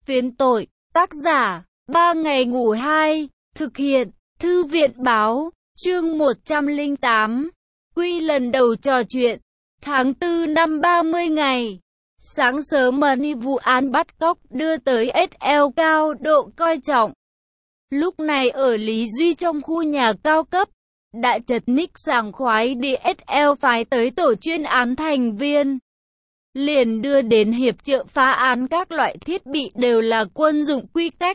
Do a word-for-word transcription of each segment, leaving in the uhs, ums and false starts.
Phiến tội, tác giả, ba ngày ngủ hai, thực hiện, thư viện báo, chương một trăm lẻ tám, Quy lần đầu trò chuyện, tháng tư năm ba mươi ngày. Sáng sớm Money vụ án bắt cóc đưa tới ét lờ cao độ coi trọng. Lúc này ở Lý Duy trong khu nhà cao cấp, đại trật Nick sảng khoái đi ét lờ phái tới tổ chuyên án thành viên. Liền đưa đến hiệp trợ phá án các loại thiết bị đều là quân dụng quy cách.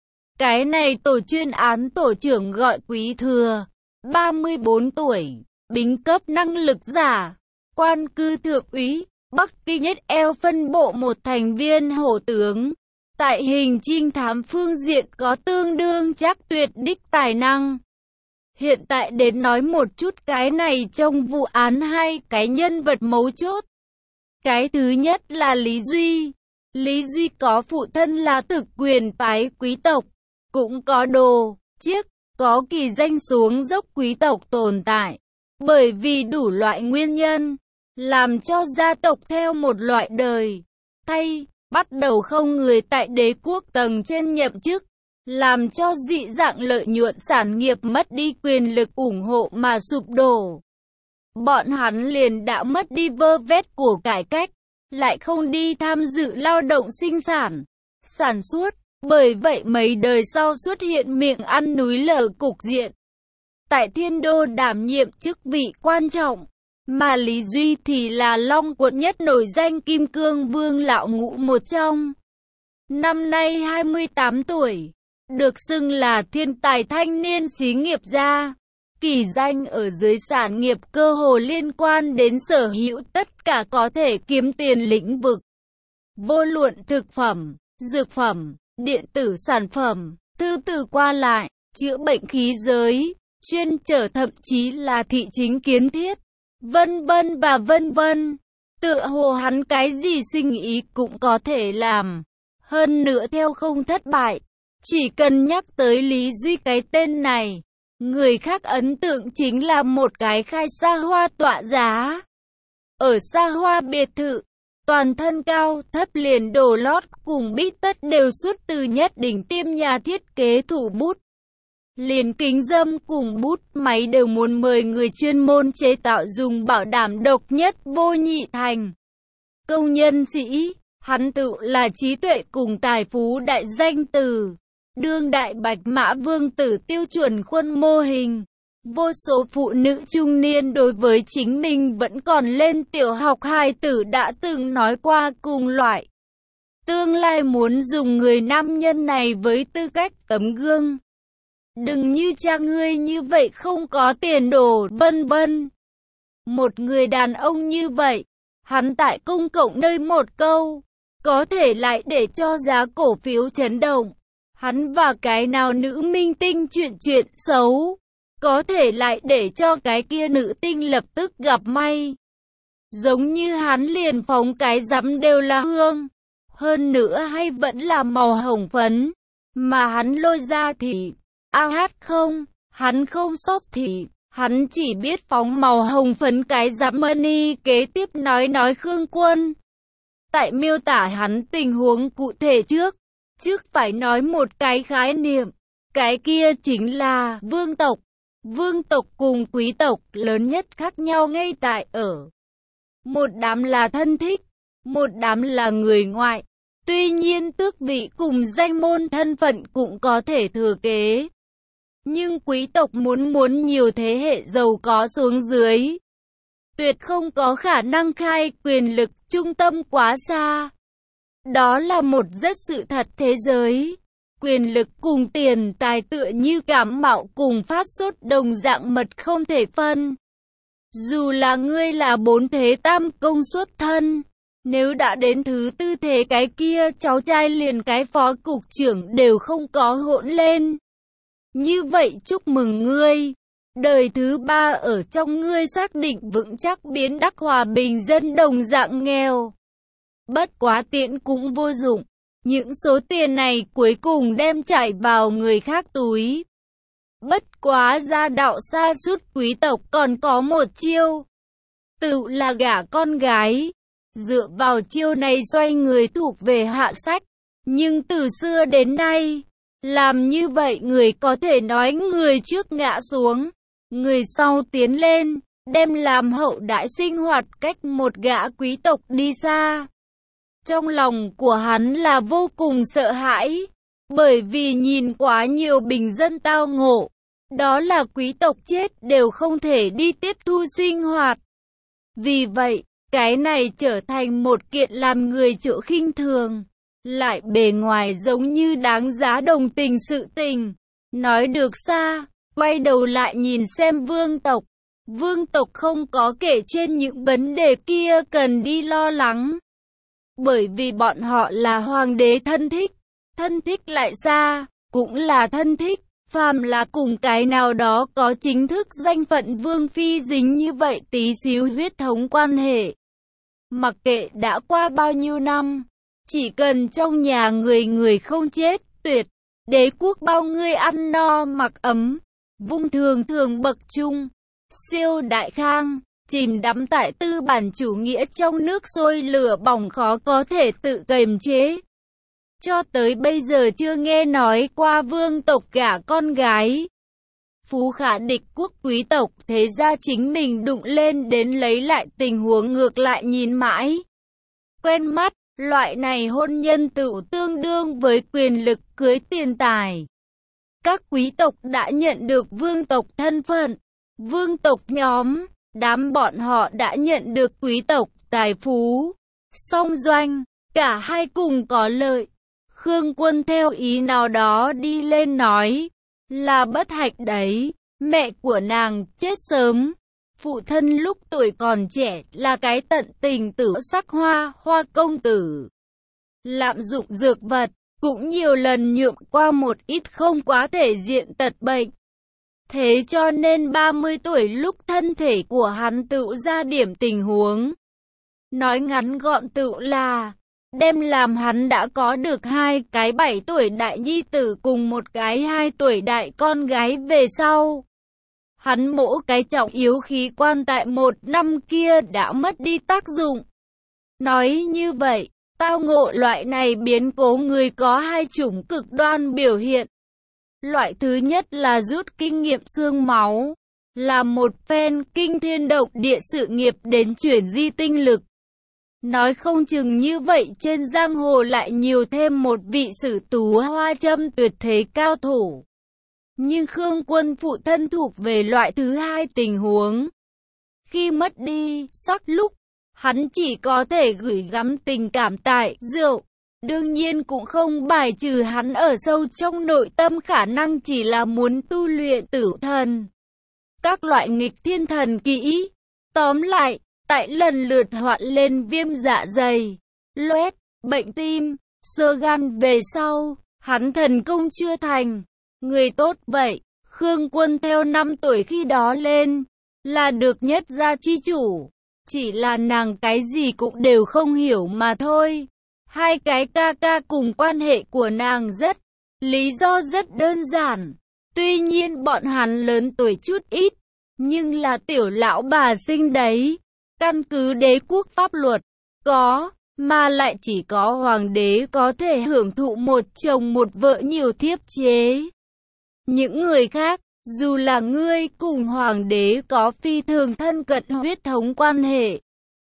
Cái này tổ chuyên án tổ trưởng gọi Quý Thừa, ba mươi tư tuổi, bính cấp năng lực giả, quan cư thượng úy, Bắc Kinh ét lờ phân bộ một thành viên hổ tướng. Tại hình trinh thám phương diện có tương đương chắc tuyệt đích tài năng. Hiện tại đến nói một chút cái này trong vụ án hai cái nhân vật mấu chốt. Cái thứ nhất là Lý Duy. Lý Duy có phụ thân là thực quyền phái quý tộc, cũng có đồ, chiếc, có kỳ danh xuống dốc quý tộc tồn tại. Bởi vì đủ loại nguyên nhân, làm cho gia tộc theo một loại đời thay, bắt đầu không người tại đế quốc tầng trên nhậm chức, làm cho dị dạng lợi nhuận sản nghiệp mất đi quyền lực ủng hộ mà sụp đổ. Bọn hắn liền đã mất đi vơ vét của cải cách, lại không đi tham dự lao động sinh sản, sản xuất, bởi vậy mấy đời sau xuất hiện miệng ăn núi lở cục diện. Tại Thiên Đô đảm nhiệm chức vị quan trọng, mà Lý Duy thì là Long quận nhất nổi danh Kim Cương Vương lão ngũ một trong. Năm nay hai mươi tám tuổi, được xưng là thiên tài thanh niên xí nghiệp gia. Kỳ danh ở dưới sản nghiệp cơ hồ liên quan đến sở hữu tất cả có thể kiếm tiền lĩnh vực. Vô luận thực phẩm, dược phẩm, điện tử sản phẩm, thư từ qua lại, chữa bệnh khí giới, chuyên trở thậm chí là thị chính kiến thiết, vân vân và vân vân. Tựa hồ hắn cái gì sinh ý cũng có thể làm. Hơn nữa theo không thất bại. Chỉ cần nhắc tới Lý Duy cái tên này, người khác ấn tượng chính là một cái khai xa hoa tọa giá. Ở xa hoa biệt thự, toàn thân cao, thấp liền đồ lót cùng bít tất đều xuất từ nhất đỉnh tiêm nhà thiết kế thủ bút. Liền kính dâm cùng bút máy đều muốn mời người chuyên môn chế tạo dùng bảo đảm độc nhất vô nhị thành công nhân sĩ. Hắn tự là trí tuệ cùng tài phú đại danh từ. Đương đại bạch mã vương tử tiêu chuẩn khuôn mô hình. Vô số phụ nữ trung niên đối với chính mình vẫn còn lên tiểu học hài tử đã từng nói qua cùng loại. Tương lai muốn dùng người nam nhân này với tư cách tấm gương. Đừng như cha ngươi như vậy không có tiền đồ, vân vân. Một người đàn ông như vậy, hắn tại công cộng nơi một câu, có thể lại để cho giá cổ phiếu chấn động. Hắn và cái nào nữ minh tinh chuyện chuyện xấu, có thể lại để cho cái kia nữ tinh lập tức gặp may. Giống như hắn liền phóng cái rắm đều là hương, hơn nữa hay vẫn là màu hồng phấn, mà hắn lôi ra thì a hát không, hắn không sót thì hắn chỉ biết phóng màu hồng phấn cái rắm money. Kế tiếp nói nói Khương Quân. Tại miêu tả hắn tình huống cụ thể trước, trước phải nói một cái khái niệm, cái kia chính là vương tộc. Vương tộc cùng quý tộc lớn nhất khác nhau ngay tại ở. Một đám là thân thích, một đám là người ngoại. Tuy nhiên tước vị cùng danh môn thân phận cũng có thể thừa kế. Nhưng quý tộc muốn muốn nhiều thế hệ giàu có xuống dưới, tuyệt không có khả năng khai quyền lực trung tâm quá xa. Đó là một rất sự thật thế giới. Quyền lực cùng tiền tài tựa như cảm mạo cùng phát sốt đồng dạng mật không thể phân. Dù là ngươi là bốn thế tam công xuất thân, nếu đã đến thứ tư thế cái kia cháu trai liền cái phó cục trưởng đều không có hỗn lên. Như vậy chúc mừng ngươi. Đời thứ ba ở trong ngươi xác định vững chắc biến đắc hòa bình dân đồng dạng nghèo. Bất quá tiễn cũng vô dụng. Những số tiền này cuối cùng đem chảy vào người khác túi. Bất quá gia đạo xa sút quý tộc còn có một chiêu. Tự là gả con gái. Dựa vào chiêu này xoay người thuộc về hạ sách. Nhưng từ xưa đến nay, làm như vậy người có thể nói người trước ngã xuống, người sau tiến lên, đem làm hậu đại sinh hoạt cách một gã quý tộc đi xa. Trong lòng của hắn là vô cùng sợ hãi, bởi vì nhìn quá nhiều bình dân tao ngộ, đó là quý tộc chết đều không thể đi tiếp thu sinh hoạt. Vì vậy, cái này trở thành một kiện làm người chỗ khinh thường, lại bề ngoài giống như đáng giá đồng tình sự tình. Nói được xa, quay đầu lại nhìn xem vương tộc. Vương tộc không có kể trên những vấn đề kia cần đi lo lắng. Bởi vì bọn họ là hoàng đế thân thích, thân thích lại xa, cũng là thân thích, phàm là cùng cái nào đó có chính thức danh phận vương phi dính như vậy tí xíu huyết thống quan hệ. Mặc kệ đã qua bao nhiêu năm, chỉ cần trong nhà người người không chết, tuyệt, đế quốc bao người ăn no mặc ấm, vung thường thường bậc trung, siêu đại khang, chìm đắm tại tư bản chủ nghĩa trong nước sôi lửa bỏng khó có thể tự kiềm chế. Cho tới bây giờ chưa nghe nói qua vương tộc gả con gái. Phú khả địch quốc quý tộc thế ra chính mình đụng lên đến lấy lại tình huống ngược lại nhìn mãi. Quen mắt, loại này hôn nhân tự tương đương với quyền lực cưới tiền tài. Các quý tộc đã nhận được vương tộc thân phận, vương tộc nhóm, đám bọn họ đã nhận được quý tộc tài phú, song doanh, cả hai cùng có lợi. Khương Quân theo ý nào đó đi lên nói, là bất hạnh đấy, mẹ của nàng chết sớm, phụ thân lúc tuổi còn trẻ là cái tận tình tử sắc hoa, hoa công tử. Lạm dụng dược vật, cũng nhiều lần nhuộm qua một ít không quá thể diện tật bệnh. Thế cho nên ba mươi tuổi lúc thân thể của hắn tự ra điểm tình huống. Nói ngắn gọn tự là, đem làm hắn đã có được hai cái bảy tuổi đại nhi tử cùng một cái hai tuổi đại con gái về sau. Hắn mỗ cái trọng yếu khí quan tại một năm kia đã mất đi tác dụng. Nói như vậy, tao ngộ loại này biến cố người có hai chủng cực đoan biểu hiện. Loại thứ nhất là rút kinh nghiệm xương máu, là một phen kinh thiên động địa sự nghiệp đến chuyển di tinh lực. Nói không chừng như vậy trên giang hồ lại nhiều thêm một vị sử tú hoa châm tuyệt thế cao thủ. Nhưng Khương Quân phụ thân thuộc về loại thứ hai tình huống. Khi mất đi sắc lúc, hắn chỉ có thể gửi gắm tình cảm tại rượu. Đương nhiên cũng không bài trừ hắn ở sâu trong nội tâm khả năng chỉ là muốn tu luyện tử thần. Các loại nghịch thiên thần kỹ. Tóm lại, tại lần lượt hoạn lên viêm dạ dày, loét, bệnh tim, xơ gan về sau, hắn thần công chưa thành. Người tốt vậy, Khương Quân theo năm tuổi khi đó lên, là được nhất gia chi chủ. Chỉ là nàng cái gì cũng đều không hiểu mà thôi. Hai cái ca ca cùng quan hệ của nàng rất, lý do rất đơn giản. Tuy nhiên bọn hắn lớn tuổi chút ít, nhưng là tiểu lão bà sinh đấy. Căn cứ đế quốc pháp luật, có, mà lại chỉ có hoàng đế có thể hưởng thụ một chồng một vợ nhiều thiếp chế. Những người khác, dù là ngươi cùng hoàng đế có phi thường thân cận huyết thống quan hệ.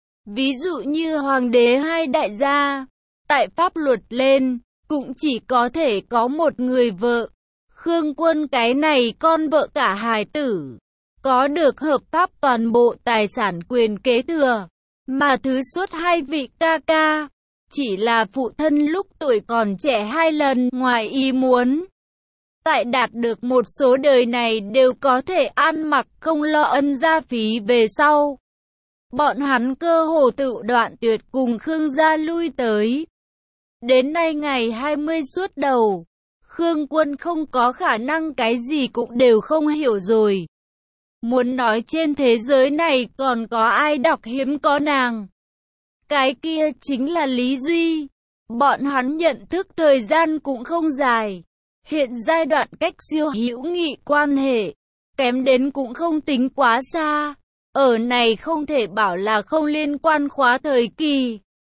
Ví dụ như hoàng đế hay đại gia, tại pháp luật lên, cũng chỉ có thể có một người vợ. Khương Quân cái này con vợ cả hài tử, có được hợp pháp toàn bộ tài sản quyền kế thừa, mà thứ suốt hai vị ca ca, chỉ là phụ thân lúc tuổi còn trẻ hai lần ngoài ý muốn. Tại đạt được một số đời này đều có thể ăn mặc không lo ân gia phí về sau. Bọn hắn cơ hồ tự đoạn tuyệt cùng Khương gia lui tới. Đến nay ngày hai mươi suốt đầu, Khương Quân không có khả năng cái gì cũng đều không hiểu rồi. Muốn nói trên thế giới này còn có ai đọc hiếm có nàng. Cái kia chính là Lý Duy. Bọn hắn nhận thức thời gian cũng không dài. Hiện giai đoạn cách siêu hữu nghị quan hệ, kém đến cũng không tính quá xa. Ở này không thể bảo là không liên quan khóa thời kỳ.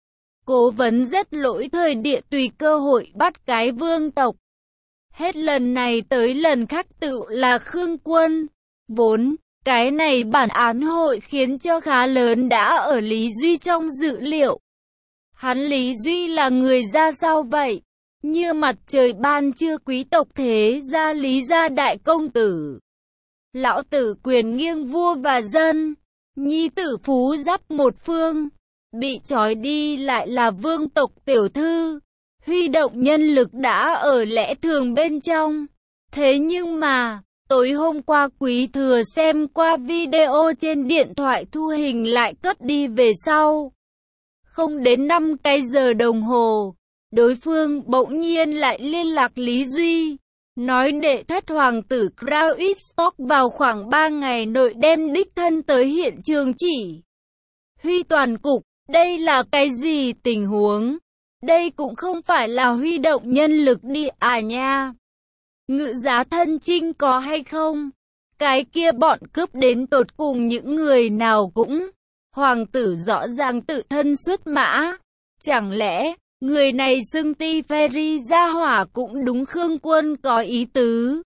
Cố vấn rất lỗi thời địa tùy cơ hội bắt cái vương tộc. Hết lần này tới lần khác tự là Khương Quân. Vốn, cái này bản án hội khiến cho khá lớn đã ở Lý Duy trong dự liệu. Hắn Lý Duy là người ra sao vậy? Như mặt trời ban trưa quý tộc thế gia Lý gia đại công tử. Lão tử quyền nghiêng vua và dân. Nhi tử phú giáp một phương. Bị trói đi lại là vương tộc tiểu thư. Huy động nhân lực đã ở lẽ thường bên trong. Thế nhưng mà, tối hôm qua quý thừa xem qua video trên điện thoại thu hình lại cất đi về sau. Không đến năm cái giờ đồng hồ, đối phương bỗng nhiên lại liên lạc Lý Duy. Nói đệ thất hoàng tử Kraustock vào khoảng ba ngày nội đem đích thân tới hiện trường chỉ huy toàn cục. Đây là cái gì tình huống? Đây cũng không phải là huy động nhân lực đi à nha. Ngự giá thân chinh có hay không? Cái kia bọn cướp đến tột cùng những người nào cũng. Hoàng tử rõ ràng tự thân xuất mã. Chẳng lẽ, người này xưng ti Ferry ra hỏa cũng đúng Khương Quân có ý tứ?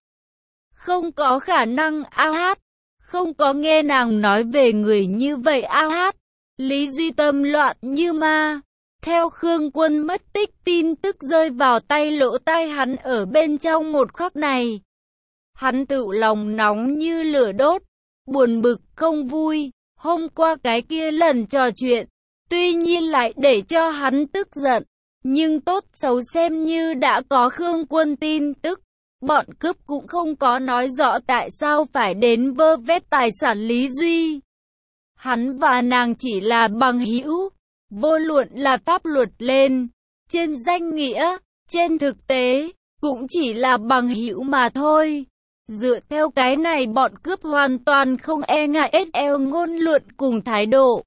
Không có khả năng a hát. Không có nghe nàng nói về người như vậy a hát. Lý Duy tâm loạn như ma. Theo Khương Quân mất tích tin tức rơi vào tay lỗ tai hắn ở bên trong một khắc này. Hắn tự lòng nóng như lửa đốt, buồn bực không vui. Hôm qua cái kia lần trò chuyện, tuy nhiên lại để cho hắn tức giận. Nhưng tốt xấu xem như đã có Khương Quân tin tức. Bọn cướp cũng không có nói rõ tại sao phải đến vơ vét tài sản Lý Duy. Hắn và nàng chỉ là bằng hữu. Vô luận là pháp luật lên, trên danh nghĩa, trên thực tế, cũng chỉ là bằng hữu mà thôi. Dựa theo cái này bọn cướp hoàn toàn không e ngại ét lờ ngôn luận cùng thái độ.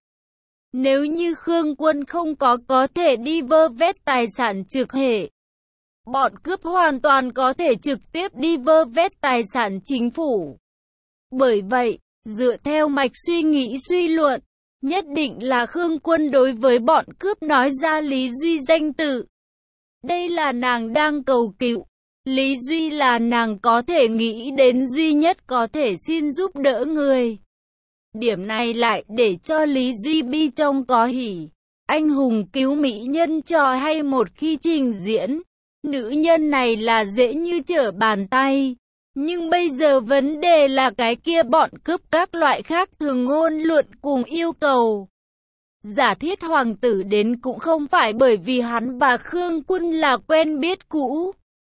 Nếu như Khương Quân không có có thể đi vơ vét tài sản trực hệ, bọn cướp hoàn toàn có thể trực tiếp đi vơ vét tài sản chính phủ. Bởi vậy, dựa theo mạch suy nghĩ suy luận, nhất định là Khương Quân đối với bọn cướp nói ra Lý Duy danh tự. Đây là nàng đang cầu cứu. Lý Duy là nàng có thể nghĩ đến duy nhất có thể xin giúp đỡ người. Điểm này lại để cho Lý Duy bi trong có hỉ. Anh hùng cứu mỹ nhân trò hay một khi trình diễn. Nữ nhân này là dễ như trở bàn tay. Nhưng bây giờ vấn đề là cái kia bọn cướp các loại khác thường ngôn luận cùng yêu cầu. Giả thiết hoàng tử đến cũng không phải bởi vì hắn và Khương Quân là quen biết cũ,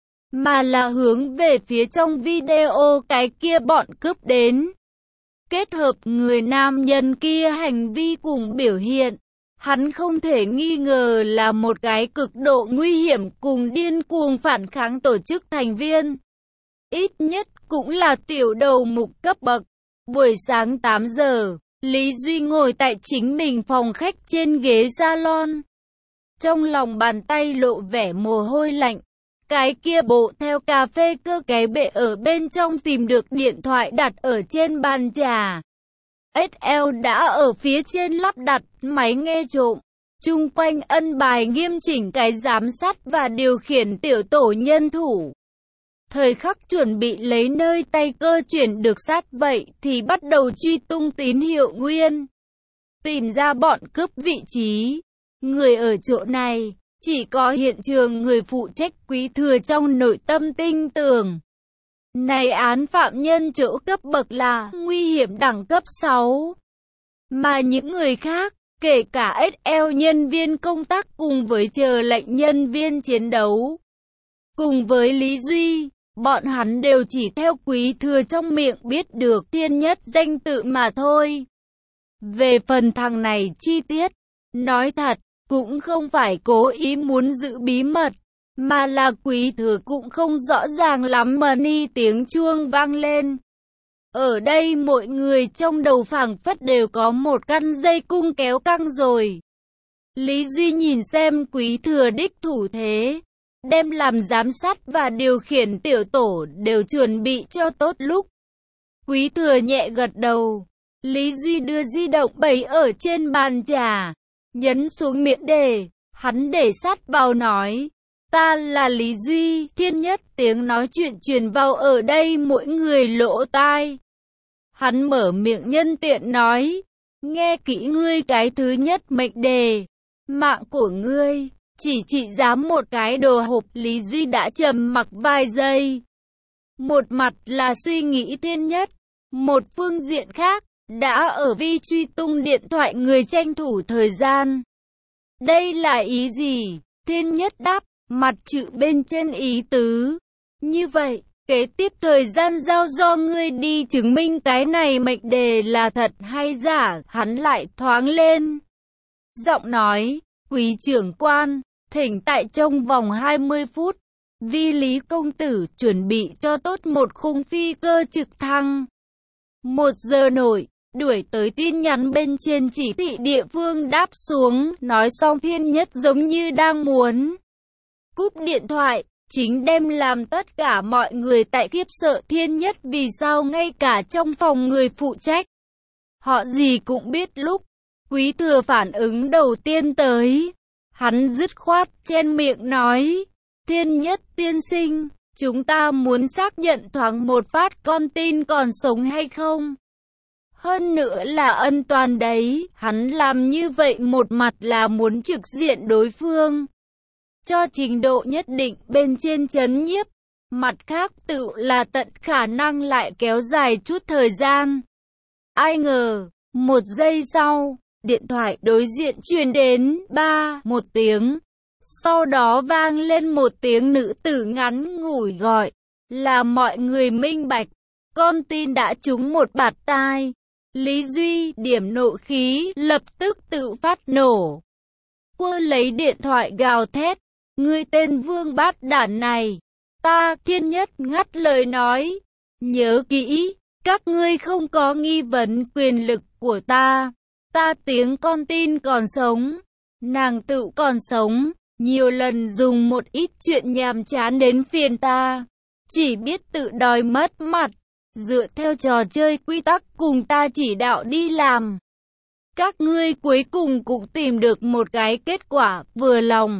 mà là hướng về phía trong video cái kia bọn cướp đến. Kết hợp người nam nhân kia hành vi cùng biểu hiện, hắn không thể nghi ngờ là một cái cực độ nguy hiểm cùng điên cuồng phản kháng tổ chức thành viên. Ít nhất cũng là tiểu đầu mục cấp bậc. Buổi sáng tám giờ, Lý Duy ngồi tại chính mình phòng khách trên ghế salon. Trong lòng bàn tay lộ vẻ mồ hôi lạnh. Cái kia bộ theo cà phê cơ cái bệ ở bên trong tìm được điện thoại đặt ở trên bàn trà. ét lờ đã ở phía trên lắp đặt máy nghe trộm. Chung quanh ân bài nghiêm chỉnh cái giám sát và điều khiển tiểu tổ nhân thủ. Thời khắc chuẩn bị lấy nơi tay cơ chuyển được sát vậy thì bắt đầu truy tung tín hiệu nguyên. Tìm ra bọn cướp vị trí. Người ở chỗ này, chỉ có hiện trường người phụ trách Quý Thừa trong nội tâm tinh tường. Này án phạm nhân chỗ cấp bậc là nguy hiểm đẳng cấp sáu. Mà những người khác, kể cả ét lờ nhân viên công tác cùng với chờ lệnh nhân viên chiến đấu. Cùng với Lý Duy, bọn hắn đều chỉ theo Quý Thừa trong miệng biết được thiên nhất danh tự mà thôi. Về phần thằng này chi tiết, nói thật, cũng không phải cố ý muốn giữ bí mật, mà là Quý Thừa cũng không rõ ràng lắm mà ni tiếng chuông vang lên. Ở đây mọi người trong đầu phảng phất đều có một căn dây cung kéo căng rồi. Lý Duy nhìn xem Quý Thừa đích thủ thế, đem làm giám sát và điều khiển tiểu tổ đều chuẩn bị cho tốt lúc. Quý Thừa nhẹ gật đầu. Lý Duy đưa di động bày ở trên bàn trà, nhấn xuống miệng đề, Hắn để sát vào nói, ta là Lý Duy. Thiên Nhất tiếng nói chuyện truyền vào ở đây mỗi người lỗ tai. Hắn mở miệng nhân tiện nói, nghe kỹ ngươi, cái thứ nhất mệnh đề, mạng của ngươi chỉ trị giá một cái đồ hộp. Lý Duy đã trầm mặc vài giây. Một mặt là suy nghĩ Thiên Nhất, một phương diện khác, đã ở vi truy tung điện thoại người tranh thủ thời gian. Đây là ý gì? Thiên Nhất đáp, mặt chữ bên trên ý tứ. Như vậy, kế tiếp thời gian giao do ngươi đi chứng minh cái này mệnh đề là thật hay giả. Hắn lại thoáng lên giọng nói, quý trưởng quan, thỉnh tại trong vòng hai mươi phút, vi Lý công tử chuẩn bị cho tốt một khung phi cơ trực thăng. Một giờ nổi, đuổi tới tin nhắn bên trên chỉ thị địa phương đáp xuống. Nói xong Thiên Nhất giống như đang muốn cúp điện thoại, chính đem làm tất cả mọi người tại khiếp sợ. Thiên Nhất vì sao ngay cả trong phòng người phụ trách họ gì cũng biết. Lúc Quý Thừa phản ứng đầu tiên tới, hắn dứt khoát chen miệng nói, Thiên Nhất tiên sinh, chúng ta muốn xác nhận thoáng một phát con tin còn sống hay không. Hơn nữa là ân toàn đấy. Hắn làm như vậy một mặt là muốn trực diện đối phương cho trình độ nhất định bên trên trấn nhiếp, mặt khác tự là tận khả năng lại kéo dài chút thời gian. Ai ngờ, một giây sau, điện thoại đối diện truyền đến ba một tiếng. Sau đó vang lên một tiếng nữ tử ngắn ngủi gọi, là mọi người minh bạch, con tin đã trúng một bạt tai. Lý Duy điểm nộ khí lập tức tự phát nổ. Quơ lấy điện thoại gào thét, ngươi tên vương bát đản này. Ta Thiên Nhất ngắt lời nói, nhớ kỹ, các ngươi không có nghi vấn quyền lực của ta. Ta tiếng con tin còn sống, nàng tự còn sống, nhiều lần dùng một ít chuyện nhàm chán đến phiền ta, chỉ biết tự đòi mất mặt, dựa theo trò chơi quy tắc cùng ta chỉ đạo đi làm. Các ngươi cuối cùng cũng tìm được một cái kết quả vừa lòng.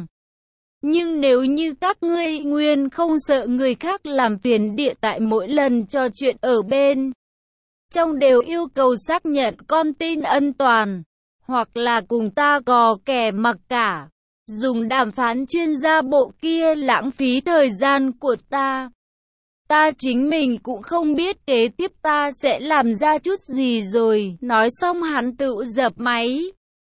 Nhưng nếu như các ngươi nguyên không sợ người khác làm phiền địa tại mỗi lần trò chuyện ở bên trong đều yêu cầu xác nhận con tin ân toàn, hoặc là cùng ta gò kẻ mặc cả, dùng đàm phán chuyên gia bộ kia lãng phí thời gian của ta. Ta chính mình cũng không biết kế tiếp ta sẽ làm ra chút gì rồi. Nói xong hắn tự dập máy.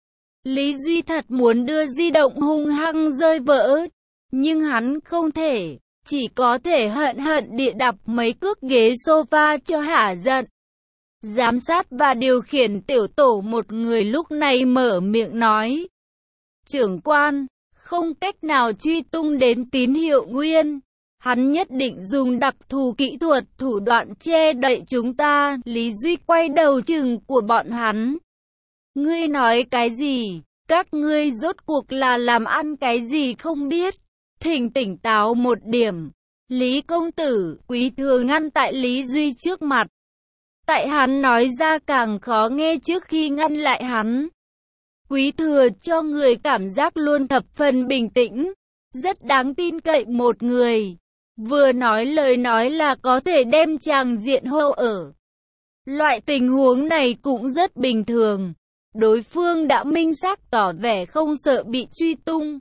Lý Duy thật muốn đưa di động hung hăng rơi vỡ, nhưng hắn không thể, chỉ có thể hận hận địa đập mấy cước ghế sofa cho hả giận. Giám sát và điều khiển tiểu tổ một người lúc này mở miệng nói, trưởng quan, không cách nào truy tung đến tín hiệu nguyên. Hắn nhất định dùng đặc thù kỹ thuật thủ đoạn che đậy chúng ta. Lý Duy quay đầu chừng của bọn hắn. Ngươi nói cái gì? Các ngươi rốt cuộc là làm ăn cái gì không biết? Thỉnh tỉnh táo một điểm. Lý công tử, Quý Thừa ngăn tại Lý Duy trước mặt. Tại hắn nói ra càng khó nghe trước khi ngăn lại hắn. Quý Thừa cho người cảm giác luôn thập phần bình tĩnh, rất đáng tin cậy một người. Vừa nói lời nói là có thể đem tràng diện hô ở. Loại tình huống này cũng rất bình thường. Đối phương đã minh xác tỏ vẻ không sợ bị truy tung.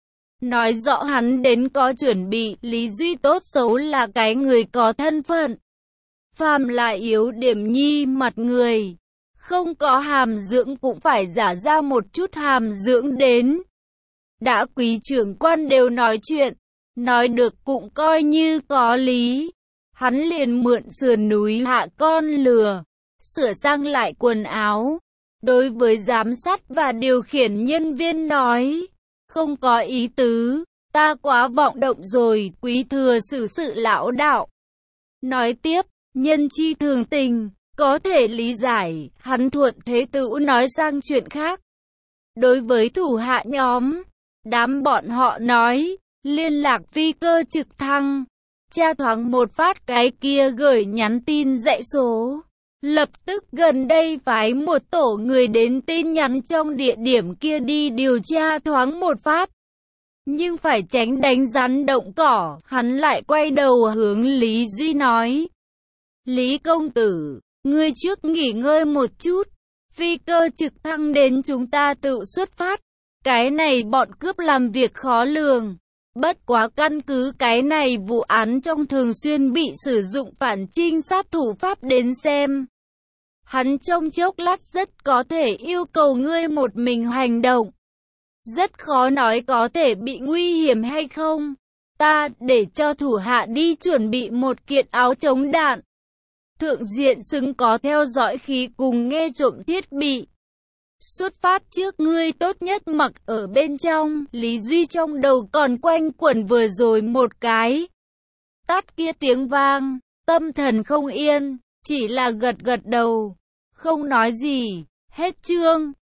Nói rõ hắn đến có chuẩn bị. Lý Duy tốt xấu là cái người có thân phận. Phàm là yếu điểm nhi mặt người, không có hàm dưỡng cũng phải giả ra một chút hàm dưỡng đến. Đã quý trưởng quan đều nói chuyện, nói được cũng coi như có lý. Hắn liền mượn sườn núi hạ con lừa, sửa sang lại quần áo. Đối với giám sát và điều khiển nhân viên nói, không có ý tứ, ta quá vọng động rồi. Quý Thừa xử sự lão đạo. Nói tiếp, nhân chi thường tình, có thể lý giải. Hắn thuận thế tự nói sang chuyện khác. Đối với thủ hạ nhóm, đám bọn họ nói, liên lạc phi cơ trực thăng, tra thoáng một phát cái kia gửi nhắn tin dãy số. Lập tức gần đây phái một tổ người đến tin nhắn trong địa điểm kia đi điều tra thoáng một phát. nhưng phải tránh đánh rắn động cỏ. Hắn lại quay đầu hướng Lý Duy nói. Lý công tử, ngươi trước nghỉ ngơi một chút. Phi cơ trực thăng đến chúng ta tự xuất phát. Cái này bọn cướp làm việc khó lường. Bất quá căn cứ cái này vụ án trong thường xuyên bị sử dụng phản trinh sát thủ pháp đến xem. Hắn trong chốc lát rất có thể yêu cầu ngươi một mình hành động. Rất khó nói có thể bị nguy hiểm hay không. Ta để cho thủ hạ đi chuẩn bị một kiện áo chống đạn. Thượng diện xứng có theo dõi khí cùng nghe trộm thiết bị. Xuất phát trước ngươi tốt nhất mặc ở bên trong. Lý Duy trong đầu còn quanh quẩn vừa rồi một cái tát kia tiếng vang, tâm thần không yên, chỉ là gật gật đầu, không nói gì. Hết chương.